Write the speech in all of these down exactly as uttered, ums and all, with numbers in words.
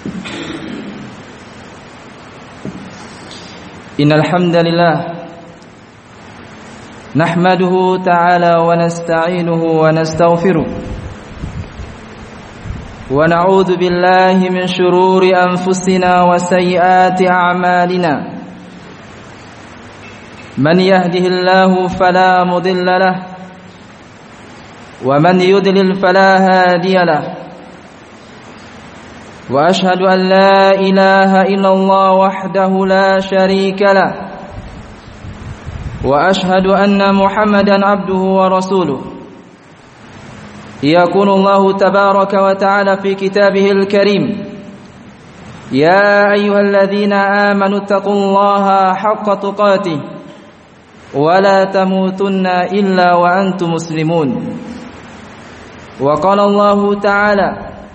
Innal hamdalillah nahmaduhu ta'ala wa nasta'inuhu wa nastaghfiruh wa na'udzu billahi min shururi anfusina wa sayyiati a'malina man yahdihillahu fala mudilla lahu wa man yudlil fala hadiya lahu وأشهد أن لا إله إلا الله وحده لا شريك له وأشهد أن محمدا عبده ورسوله يقول الله تبارك وتعالى في كتابه الكريم يا أيها الذين آمنوا اتقوا الله حق تقاته ولا تموتن إلا وأنتم مسلمون وقال الله تعالى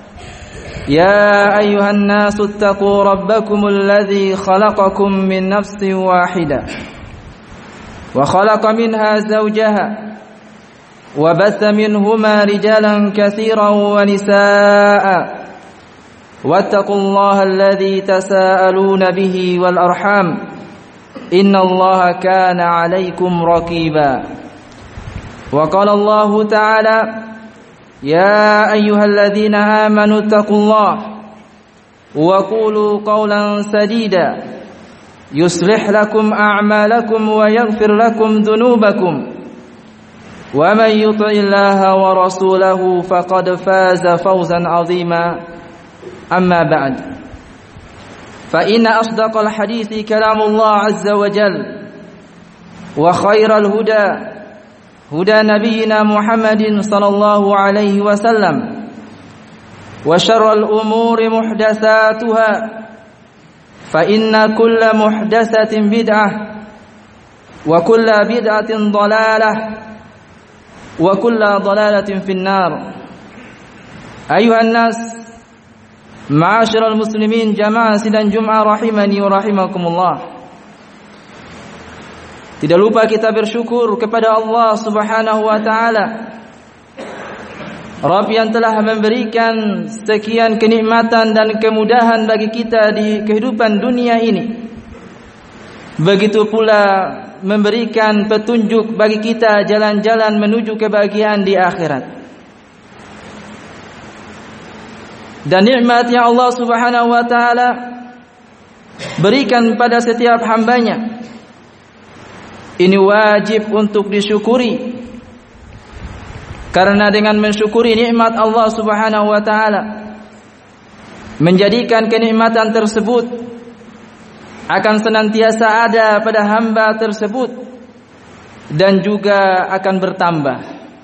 يا أيها الناس اتقوا ربكم الذي خلقكم من نفس واحدة وخلق منها زوجها وبث منهما رجالا كثيرا ونساء واتقوا الله الذي تساءلون به والأرحام إن الله كان عليكم رقيبا وقال الله تعالى يا أيها الذين آمنوا اتقوا الله وقولوا قولا سديدا يصلح لكم أعمالكم ويغفر لكم ذنوبكم ومن يطع الله ورسوله فقد فاز فوزا عظيما أما بعد فإن أصدق الحديث كلام الله عز وجل وخير الهدى هدى نبينا محمد صلى الله عليه وسلم وشر الأمور محدثاتها فإن كل محدثة بدعة وكل بدعة ضلالة وكل ضلالة في النار أيها الناس معاشر المسلمين جماعة sidang Jumat rahimani wa rahimakumullah. Tidak lupa kita bersyukur kepada Allah Subhanahu wa taala, Rabb yang telah memberikan sekian kenikmatan dan kemudahan bagi kita di kehidupan dunia ini. Begitu pula memberikan petunjuk bagi kita jalan-jalan menuju kebahagiaan di akhirat. Dan nikmat yang Allah Subhanahu wa taala berikan pada setiap hambanya ini wajib untuk disyukuri, karena dengan mensyukuri nikmat Allah Subhanahu wa taala menjadikan kenikmatan tersebut akan senantiasa ada pada hamba tersebut dan juga akan bertambah.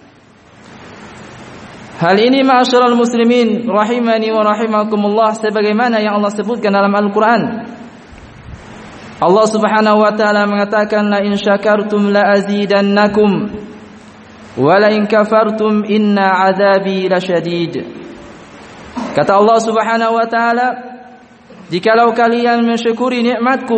Hal ini ma'asyiral muslimin rahimani wa rahimakumullah, sebagaimana yang Allah sebutkan dalam Al-Qur'an. Allah Subhanahu wa taala mengatakan la in syakartum la azidannakum wa la in kafartum inna adzabi lasyadid. Kata Allah Subhanahu wa taala, jikalau kalian mensyukuri nikmatku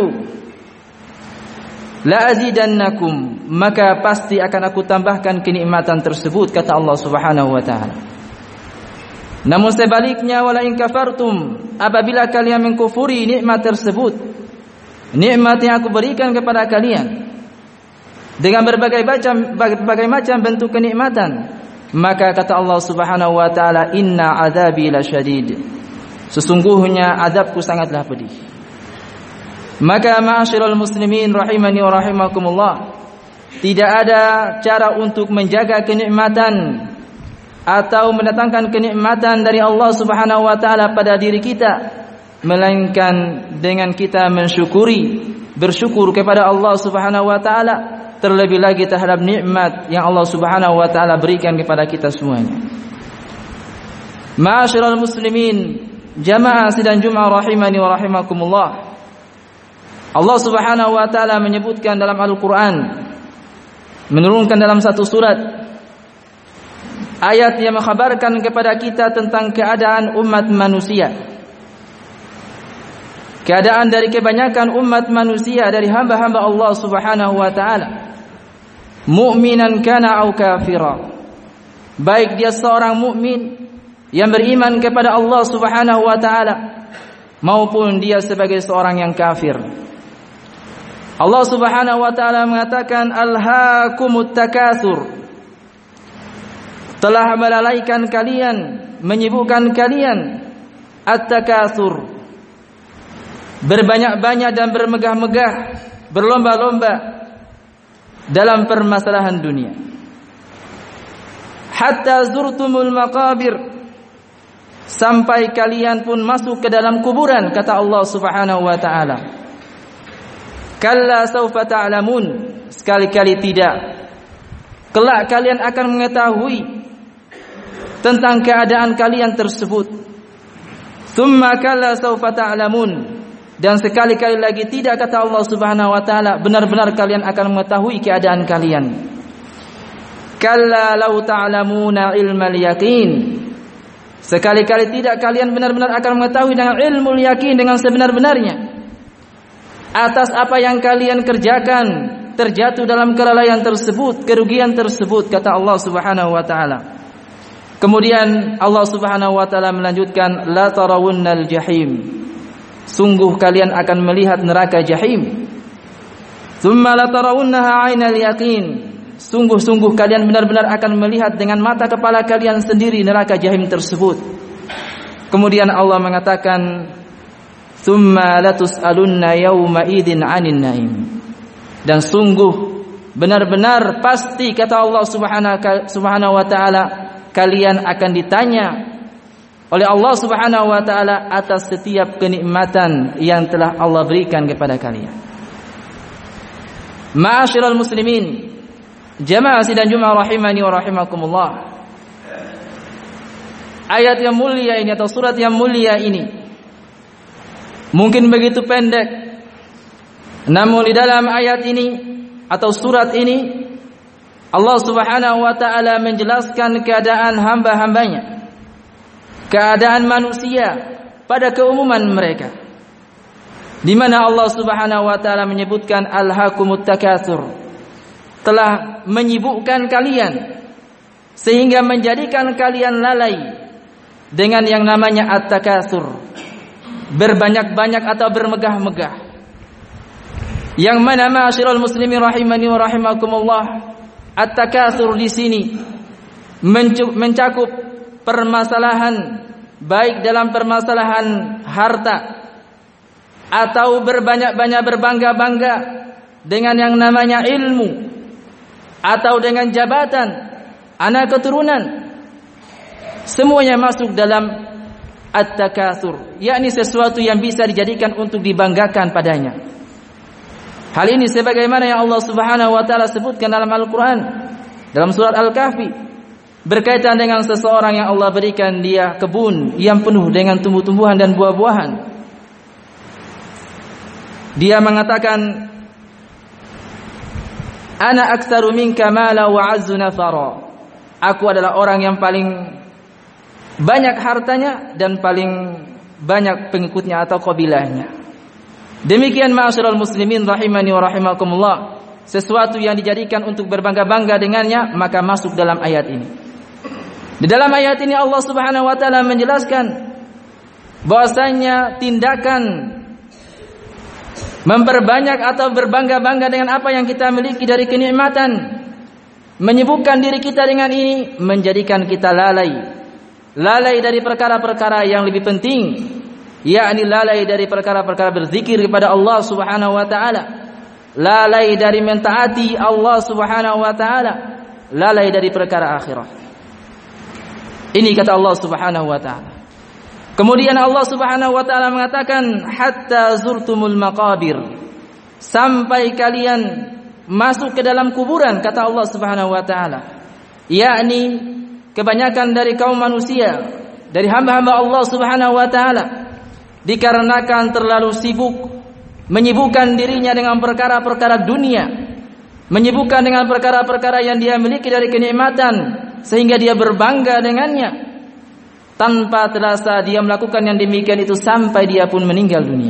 la azidannakum, maka pasti akan aku tambahkan kenikmatan tersebut, kata Allah Subhanahu wa taala. Namun sebaliknya wala in kafartum, apabila kalian mengkufuri nikmat tersebut, nikmat yang aku berikan kepada kalian dengan berbagai macam berbagai macam bentuk kenikmatan, maka kata Allah Subhanahu wa taala inna adzabi lasyadid, sesungguhnya azabku sangatlah pedih. Maka ma'asyiral muslimin rahimani wa rahimakumullah, tidak ada cara untuk menjaga kenikmatan atau mendatangkan kenikmatan dari Allah Subhanahu wa taala pada diri kita melainkan dengan kita mensyukuri, bersyukur kepada Allah Subhanahu wa taala, terlebih lagi terhadap nikmat yang Allah Subhanahu wa taala berikan kepada kita semuanya. Ma'asyiral muslimin, jamaah sidang Jumat rahimani wa rahimakumullah. Allah Subhanahu wa taala menyebutkan dalam Al-Qur'an, menurunkan dalam satu surat ayat yang mengkhabarkan kepada kita tentang keadaan umat manusia. Keadaan dari kebanyakan umat manusia, dari hamba-hamba Allah Subhanahu wa taala, mu'minan kana au kafira, baik dia seorang mukmin yang beriman kepada Allah Subhanahu wa taala maupun dia sebagai seorang yang kafir. Allah Subhanahu wa taala mengatakan alhaakumut takatsur, telah melalaikan kalian, menyibukkan kalian at-takatsur, berbanyak-banyak dan bermegah-megah, berlomba-lomba dalam permasalahan dunia. Hatta zurtumul maqabir, sampai kalian pun masuk ke dalam kuburan, kata Allah Subhanahu wa taala. Kalla saufa ta'lamun, sekali-kali tidak. Kelak kalian akan mengetahui tentang keadaan kalian tersebut. Tsumma kalla saufa ta'lamun, dan sekali-kali lagi tidak, kata Allah Subhanahu wa taala, benar-benar kalian akan mengetahui keadaan kalian. Kalla law ta'lamuna ilmal yaqin, sekali-kali tidak kalian benar-benar akan mengetahui dengan ilmu yakin, dengan sebenar-benarnya atas apa yang kalian kerjakan, terjatuh dalam kelalaian tersebut, kerugian tersebut, kata Allah Subhanahu wa taala. Kemudian Allah Subhanahu wa taala melanjutkan la tarawunnal jahim, sungguh kalian akan melihat neraka jahim. Tsumma la tarawunnaha 'ainal yaqin, sungguh-sungguh kalian benar-benar akan melihat dengan mata kepala kalian sendiri neraka jahim tersebut. Kemudian Allah mengatakan tsumma latus'alunna yauma idzin 'anin na'im, dan sungguh benar-benar pasti, kata Allah Subhanahu wa taala, kalian akan ditanya oleh Allah Subhanahu wa taala atas setiap kenikmatan yang telah Allah berikan kepada kalian. Ma'asyiral muslimin, jamaah sidang Jumat rahimani wa rahimakumullah. Ayat yang mulia ini atau surat yang mulia ini mungkin begitu pendek, namun di dalam ayat ini atau surat ini Allah Subhanahu wa taala menjelaskan keadaan hamba-hambanya, keadaan manusia pada keumuman mereka, di mana Allah Subhanahu wa taala menyebutkan alhaakumut takatsur, telah menyibukkan kalian sehingga menjadikan kalian lalai dengan yang namanya at-takatsur, berbanyak-banyak atau bermegah-megah. Yang mana ma'asyiral muslimin rahimani wa rahimakumullah, at-takatsur di sini mencakup permasalahan baik dalam permasalahan harta atau berbanyak-banyak berbangga-bangga dengan yang namanya ilmu atau dengan jabatan, anak keturunan, semuanya masuk dalam at-takatsur, yakni sesuatu yang bisa dijadikan untuk dibanggakan padanya. Hal ini sebagaimana yang Allah Subhanahu wa taala sebutkan dalam Al-Qur'an, dalam surat Al-Kahfi, berkaitan dengan seseorang yang Allah berikan dia kebun yang penuh dengan tumbuh-tumbuhan dan buah-buahan. Dia mengatakan, ana aktsaru minka mala wa azzu nafara, aku adalah orang yang paling banyak hartanya dan paling banyak pengikutnya atau kabilahnya. Demikian ma'asyiral muslimin rahimani wa rahimakumullah, sesuatu yang dijadikan untuk berbangga-bangga dengannya maka masuk dalam ayat ini. Di dalam ayat ini Allah Subhanahu wa taala menjelaskan bahwasanya tindakan memperbanyak atau berbangga-bangga dengan apa yang kita miliki dari kenikmatan, menyibukkan diri kita dengan ini, menjadikan kita lalai lalai dari perkara-perkara yang lebih penting, yakni lalai dari perkara-perkara berzikir kepada Allah Subhanahu wa taala, lalai dari mentaati Allah Subhanahu wa taala, lalai dari perkara akhirat. Ini kata Allah Subhanahu wa taala. Kemudian Allah Subhanahu wa taala mengatakan hatta zurtumul maqabir, sampai kalian masuk ke dalam kuburan, kata Allah Subhanahu wa taala. Yakni kebanyakan dari kaum manusia, dari hamba-hamba Allah Subhanahu wa taala, dikarenakan terlalu sibuk menyibukkan dirinya dengan perkara-perkara dunia, menyibukkan dengan perkara-perkara yang dia miliki dari kenikmatan, sehingga dia berbangga dengannya, tanpa terasa dia melakukan yang demikian itu sampai dia pun meninggal dunia.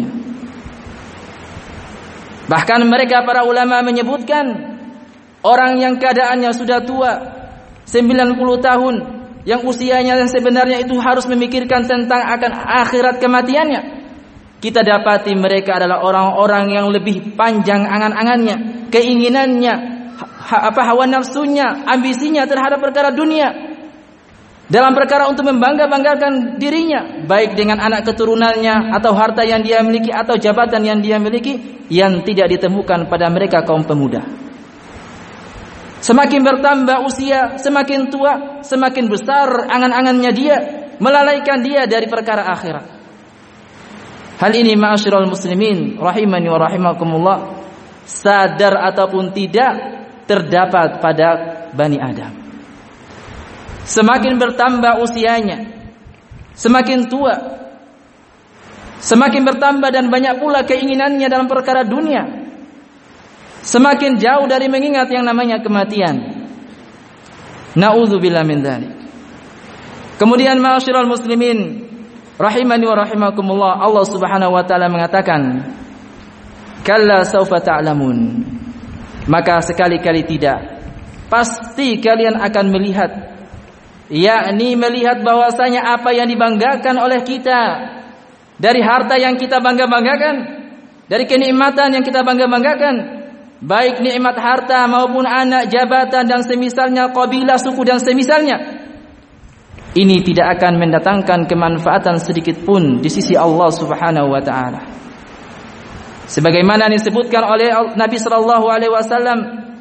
Bahkan mereka para ulama menyebutkan orang yang keadaannya sudah tua, sembilan puluh tahun, yang usianya yang sebenarnya itu harus memikirkan tentang akan akhirat kematiannya, kita dapati mereka adalah orang-orang yang lebih panjang angan-angannya, keinginannya, ha- apa hawa nafsunya, ambisinya terhadap perkara dunia. Dalam perkara untuk membangga-banggakan dirinya, baik dengan anak keturunannya atau harta yang dia miliki atau jabatan yang dia miliki, yang tidak ditemukan pada mereka kaum pemuda. Semakin bertambah usia, semakin tua, semakin besar angan-angannya dia, melalaikan dia dari perkara akhirat. Hal ini ma'asyiral muslimin rahimani wa rahimakumullah, sadar ataupun tidak, terdapat pada Bani Adam. Semakin bertambah usianya, semakin tua, semakin bertambah dan banyak pula keinginannya dalam perkara dunia, semakin jauh dari mengingat yang namanya kematian. Na'udzubillah min dzalik. Kemudian ma'asyiral muslimin rahimani wa rahimakumullah, Allah Subhanahu wa taala mengatakan, "Kalla saufa ta'lamun." Maka sekali-kali tidak, pasti kalian akan melihat, yakni melihat bahwasanya apa yang dibanggakan oleh kita dari harta yang kita bangga-banggakan, dari kenikmatan yang kita bangga-banggakan, baik nikmat harta maupun anak, jabatan dan semisalnya, kabilah, suku dan semisalnya, ini tidak akan mendatangkan kemanfaatan sedikit pun di sisi Allah Subhanahu wa taala. Sebagaimana disebutkan oleh Nabi sallallahu alaihi wasallam,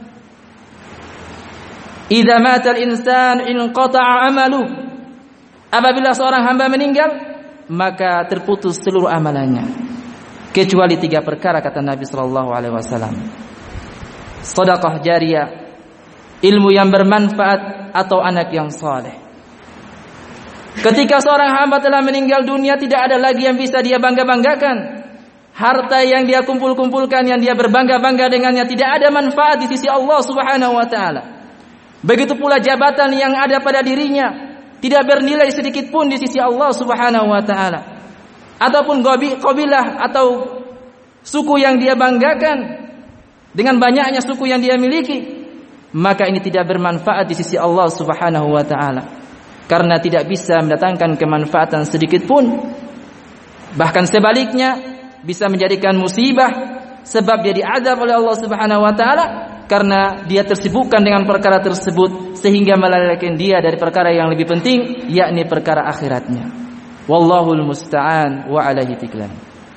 "Idza mata al-insan inqata'a 'amaluhu." Apabila seorang hamba meninggal, maka terputus seluruh amalannya, kecuali tiga perkara, kata Nabi sallallahu alaihi wasallam. Sedekah jariyah, ilmu yang bermanfaat, atau anak yang saleh. Ketika seorang hamba telah meninggal dunia, tidak ada lagi yang bisa dia bangga-banggakan. Harta yang dia kumpul-kumpulkan, yang dia berbangga-bangga dengannya, tidak ada manfaat di sisi Allah Subhanahu wa taala. Begitu pula jabatan yang ada pada dirinya, tidak bernilai sedikit pun di sisi Allah Subhanahu wa taala. Ataupun qabilah atau suku yang dia banggakan dengan banyaknya suku yang dia miliki, maka ini tidak bermanfaat di sisi Allah Subhanahu wa taala, karena tidak bisa mendatangkan kemanfaatan sedikit pun. Bahkan sebaliknya, bisa menjadikan musibah, sebab dia diazab oleh Allah Subhanahu wa taala karena dia tersibukkan dengan perkara tersebut, sehingga melalaikan dia dari perkara yang lebih penting, yakni perkara akhiratnya. Wallahul musta'an wa alaihi tiklan.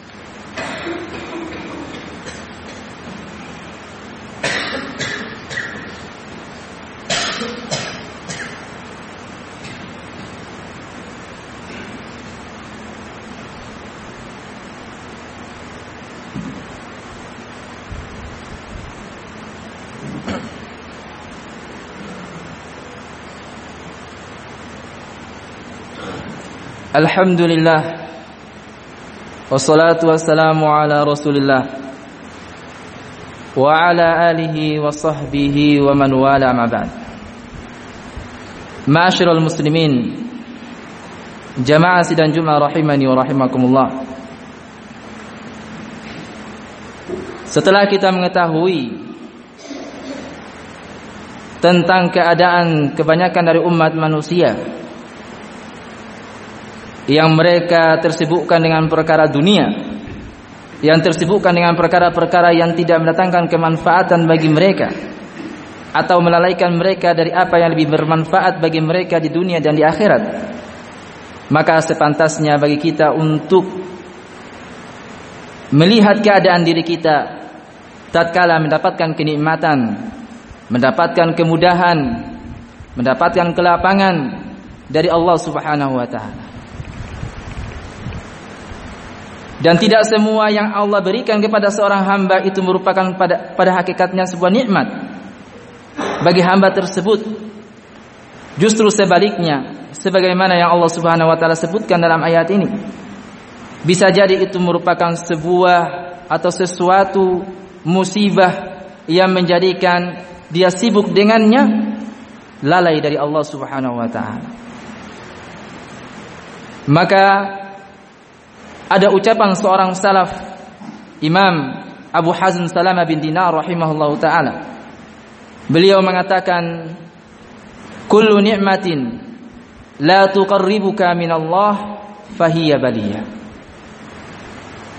Alhamdulillah, wassalatu wassalamu ala rasulillah wa ala alihi wa sahbihi wa man wala ma ba'd. Ma'asyiral muslimin, jamaah sidang Jumat rahimani wa rahimakumullah. Setelah kita mengetahui tentang keadaan kebanyakan dari umat manusia yang mereka tersibukkan dengan perkara dunia, yang tersibukkan dengan perkara-perkara yang tidak mendatangkan kemanfaatan bagi mereka, atau melalaikan mereka dari apa yang lebih bermanfaat bagi mereka di dunia dan di akhirat, maka sepantasnya bagi kita untuk melihat keadaan diri kita tatkala mendapatkan kenikmatan, mendapatkan kemudahan, mendapatkan kelapangan dari Allah Subhanahu wa taala. Dan tidak semua yang Allah berikan kepada seorang hamba itu merupakan pada, pada hakikatnya sebuah nikmat bagi hamba tersebut. Justru sebaliknya, sebagaimana yang Allah Subhanahu wa taala sebutkan dalam ayat ini, bisa jadi itu merupakan sebuah atau sesuatu musibah yang menjadikan dia sibuk dengannya, lalai dari Allah Subhanahu wa taala. Maka ada ucapan seorang salaf, Imam Abu Hazm Salamah bin Dinar rahimahullahu taala. Beliau mengatakan, "Kullu ni'matin la tuqarribuka min Allah fahiya baliyah."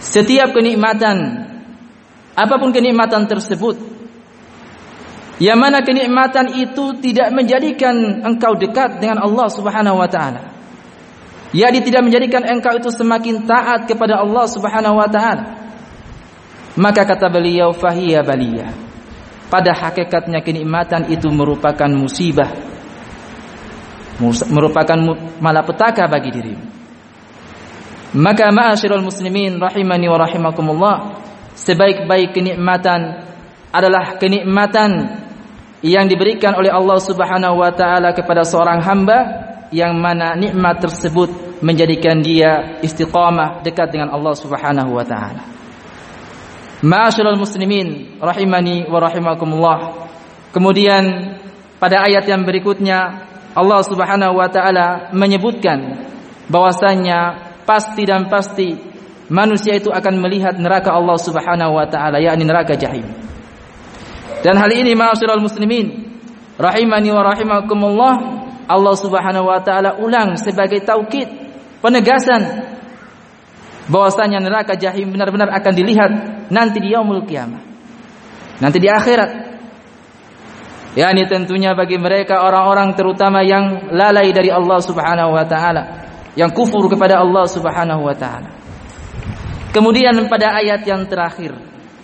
setiap kenikmatan, apapun kenikmatan tersebut, yang mana kenikmatan itu tidak menjadikan engkau dekat dengan Allah Subhanahu wa taala, yakni tidak menjadikan engkau itu semakin taat kepada Allah Subhanahu wa taala, maka kata beliau fahiya baliyah, pada hakikatnya kenikmatan itu merupakan musibah, merupakan malapetaka bagi dirimu. Maka ma'asyiral muslimin rahimani wa rahimakumullah, sebaik-baik kenikmatan adalah kenikmatan yang diberikan oleh Allah Subhanahu wa taala kepada seorang hamba, yang mana nikmat tersebut menjadikan dia istiqamah dekat dengan Allah Subhanahu wa taala. Ma'asyiral muslimin rahimani wa rahimakumullah. Kemudian pada ayat yang berikutnya Allah Subhanahu wa taala menyebutkan bahwasanya pasti dan pasti manusia itu akan melihat neraka Allah Subhanahu wa taala, yakni neraka jahim. Dan hal ini ma'asyiral muslimin rahimani wa rahimakumullah, Allah Subhanahu wa taala ulang sebagai taukid, penegasan bahwasanya neraka jahim benar-benar akan dilihat nanti di yaumul qiyamah, nanti di akhirat. yakni tentunya bagi mereka orang-orang terutama yang lalai dari Allah Subhanahu wa taala, yang kufur kepada Allah Subhanahu wa taala. Kemudian pada ayat yang terakhir,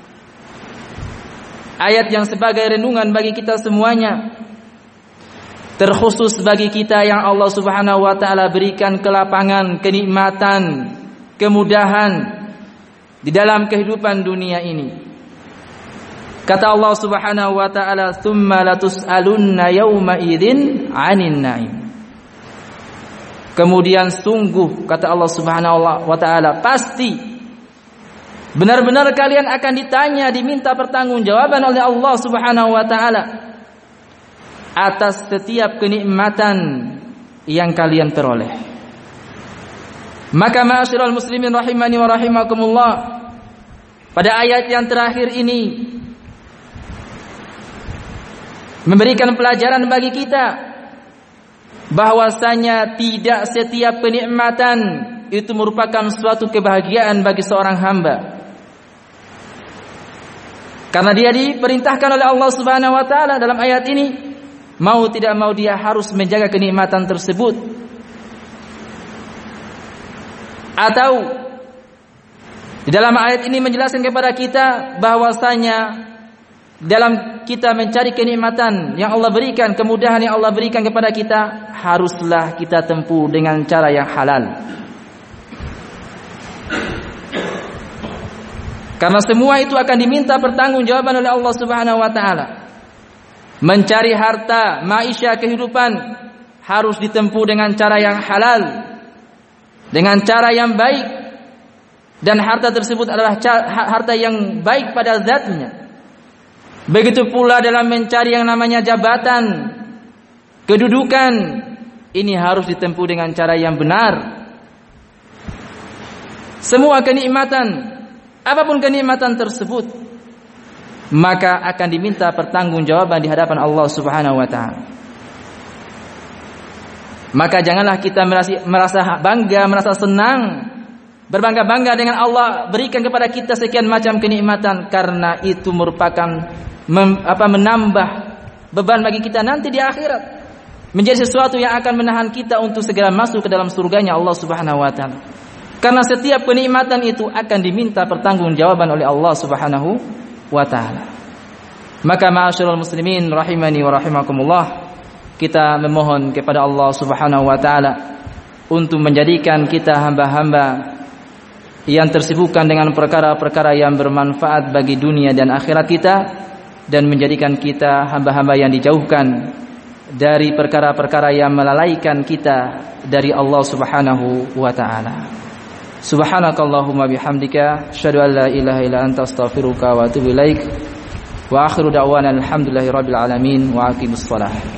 ayat yang sebagai renungan bagi kita semuanya, terkhusus bagi kita yang Allah Subhanahu wa taala berikan kelapangan, kenikmatan, kemudahan di dalam kehidupan dunia ini. Kata Allah Subhanahu wa taala, "Tsumma latus'alunna yauma idzin 'anin na'im." Kemudian sungguh, kata Allah Subhanahu wa taala, pasti benar-benar kalian akan ditanya, diminta pertanggungjawaban oleh Allah Subhanahu wa taala atas setiap kenikmatan yang kalian peroleh. Maka ma'asyiral muslimin rahimani wa rahimakumullah, pada ayat yang terakhir ini memberikan pelajaran bagi kita bahwasanya tidak setiap kenikmatan itu merupakan suatu kebahagiaan bagi seorang hamba. Karena dia diperintahkan oleh Allah Subhanahu wa taala dalam ayat ini, mau tidak mau dia harus menjaga kenikmatan tersebut. Atau di dalam ayat ini menjelaskan kepada kita bahwasanya dalam kita mencari kenikmatan yang Allah berikan, kemudahan yang Allah berikan kepada kita, haruslah kita tempuh dengan cara yang halal. Karena semua itu akan diminta pertanggungjawaban oleh Allah Subhanahu wa taala. Mencari harta, maisha, kehidupan harus ditempuh dengan cara yang halal, dengan cara yang baik, dan harta tersebut adalah harta yang baik pada zatnya. Begitu pula dalam mencari yang namanya jabatan, kedudukan, ini harus ditempuh dengan cara yang benar. Semua kenikmatan, apapun kenikmatan tersebut, maka akan diminta pertanggungjawaban di hadapan Allah Subhanahu wa taala. Maka janganlah kita merasa, merasa bangga, merasa senang, berbangga-bangga dengan Allah berikan kepada kita sekian macam kenikmatan, karena itu merupakan Mem, apa, menambah beban bagi kita nanti di akhirat, menjadi sesuatu yang akan menahan kita untuk segera masuk ke dalam surganya Allah Subhanahu wa taala. Karena setiap kenikmatan itu akan diminta pertanggungjawaban oleh Allah Subhanahu wa taala. Maka ma'asyiral muslimin rahimani wa rahimakumullah, kita memohon kepada Allah Subhanahu wa taala untuk menjadikan kita hamba-hamba yang tersibukkan dengan perkara-perkara yang bermanfaat bagi dunia dan akhirat kita, dan menjadikan kita hamba-hamba yang dijauhkan dari perkara-perkara yang melalaikan kita dari Allah Subhanahu wa taala. Subhanakallahumma bihamdika asyhadu an la ilaha illa anta astaghfiruka wa atubu ilaik. Wa akhiru da'wana alhamdulillahi rabbil alamin wa aqimus shalah.